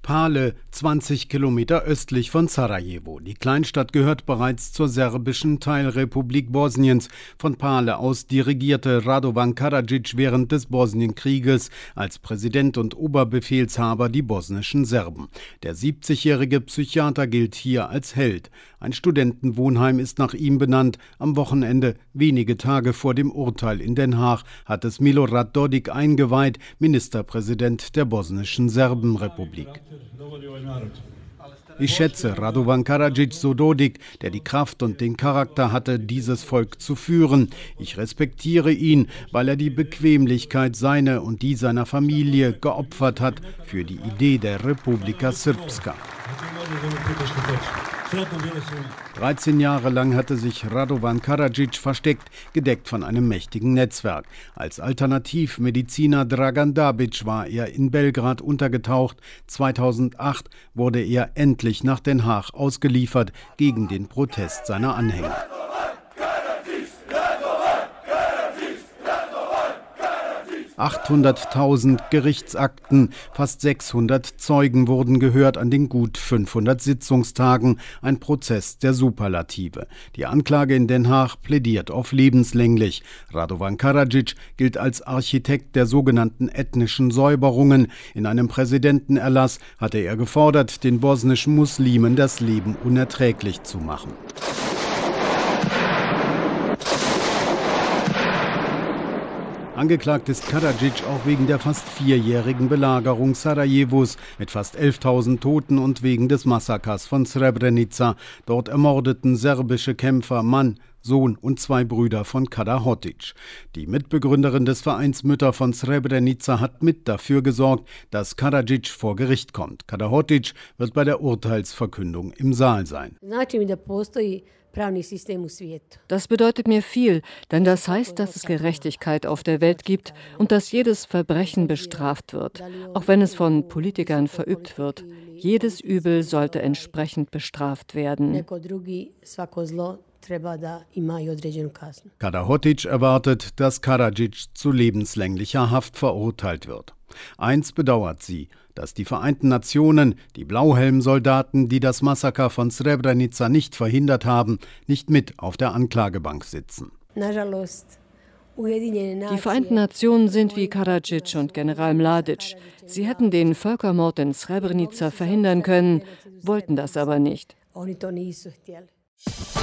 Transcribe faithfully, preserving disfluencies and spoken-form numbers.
Pale, zwanzig Kilometer östlich von Sarajevo. Die Kleinstadt gehört bereits zur serbischen Teilrepublik Bosniens. Von Pale aus dirigierte Radovan Karadzic während des Bosnienkrieges als Präsident und Oberbefehlshaber die bosnischen Serben. Der siebzigjährige Psychiater gilt hier als Held. Ein Studentenwohnheim ist nach ihm benannt. Am Wochenende, wenige Tage vor dem Urteil in Den Haag, hat es Milorad Dodik eingeweiht, Ministerpräsident der bosnischen Serbenrepublik. Ich schätze Radovan Karadzic so Dodik, der die Kraft und den Charakter hatte, dieses Volk zu führen. Ich respektiere ihn, weil er die Bequemlichkeit seiner und die seiner Familie geopfert hat für die Idee der Republika Srpska. dreizehn Jahre lang hatte sich Radovan Karadzic versteckt, gedeckt von einem mächtigen Netzwerk. Als Alternativmediziner Dragan Dabic war er in Belgrad untergetaucht. zweitausendacht wurde er endlich nach Den Haag ausgeliefert gegen den Protest seiner Anhänger. achthunderttausend Gerichtsakten, fast sechshundert Zeugen wurden gehört an den gut fünfhundert Sitzungstagen. Ein Prozess der Superlative. Die Anklage in Den Haag plädiert auf lebenslänglich. Radovan Karadzic gilt als Architekt der sogenannten ethnischen Säuberungen. In einem Präsidentenerlass hatte er gefordert, den bosnischen Muslimen das Leben unerträglich zu machen. Angeklagt ist Karadzic auch wegen der fast vierjährigen Belagerung Sarajevos mit fast elftausend Toten und wegen des Massakers von Srebrenica. Dort ermordeten serbische Kämpfer Mann, Sohn und zwei Brüder von Kada Hodzic. Die Mitbegründerin des Vereins Mütter von Srebrenica hat mit dafür gesorgt, dass Karadzic vor Gericht kommt. Kada Hodzic wird bei der Urteilsverkündung im Saal sein. Das bedeutet mir viel, denn das heißt, dass es Gerechtigkeit auf der Welt gibt und dass jedes Verbrechen bestraft wird, auch wenn es von Politikern verübt wird. Jedes Übel sollte entsprechend bestraft werden. Kada Hodzic erwartet, dass Karadzic zu lebenslänglicher Haft verurteilt wird. Eins bedauert sie, dass die Vereinten Nationen, die Blauhelmsoldaten, die das Massaker von Srebrenica nicht verhindert haben, nicht mit auf der Anklagebank sitzen. Die Vereinten Nationen sind wie Karadzic und General Mladic. Sie hätten den Völkermord in Srebrenica verhindern können, wollten das aber nicht.